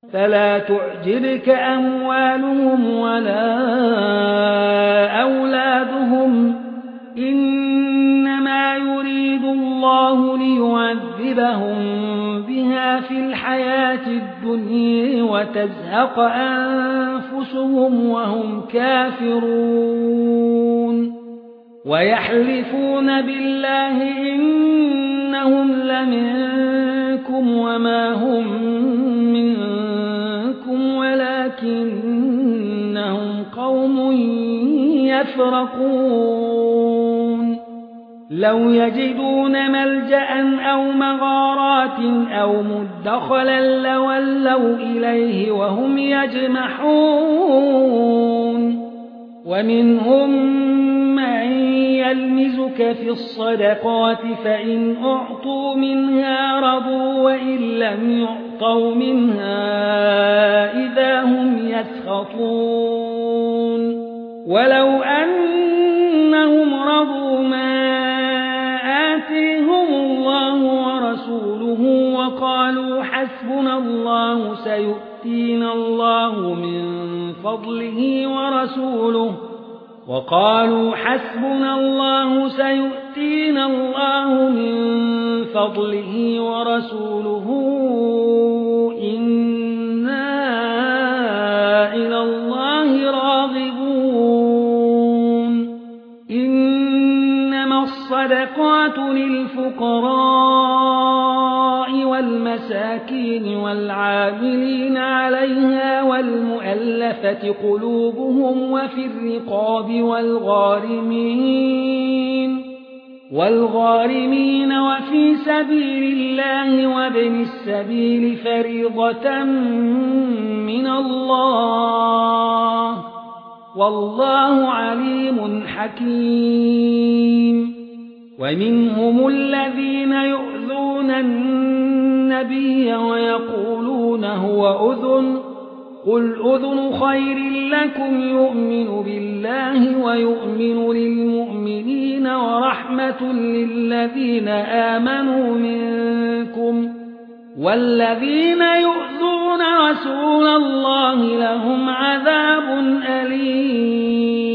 فلا تعجبك أموالهم ولا أولادهم إنما يريد الله ليعذبهم بها في الحياة الدنيا وتزهق أنفسهم وهم كافرون ويحلفون بالله إنهم لمنكم وما هم منكم ولكنهم قوم يفرقون لو يجدون ملجأ أو مغارات أو مدخلا لولوا إليه وهم يجمحون ومنهم من يلمزك في الصدقات فإن أعطوا منها رضوا وإن لم يعطوا منها إذا هم يسخطون ولو أنهم رضوا ما آتيهم الله ورسوله وقالوا حسبنا الله سيؤتينا الله من فضله ورسوله إنا إلى الله راغبون إنما الصدقات للفقراء والمساكين والعاملين عليها والمؤلفة قلوبهم وفي الرقاب والغارمين وفي سبيل الله وابن السبيل فريضة من الله والله عليم حكيم ومنهم الذين يؤذون النبي ويقولون هو أذن قل أذن خير لكم يؤمن بالله ويؤمن للمؤمنين ورحمة للذين آمنوا منكم والذين يؤذون رسول الله لهم عذاب أليم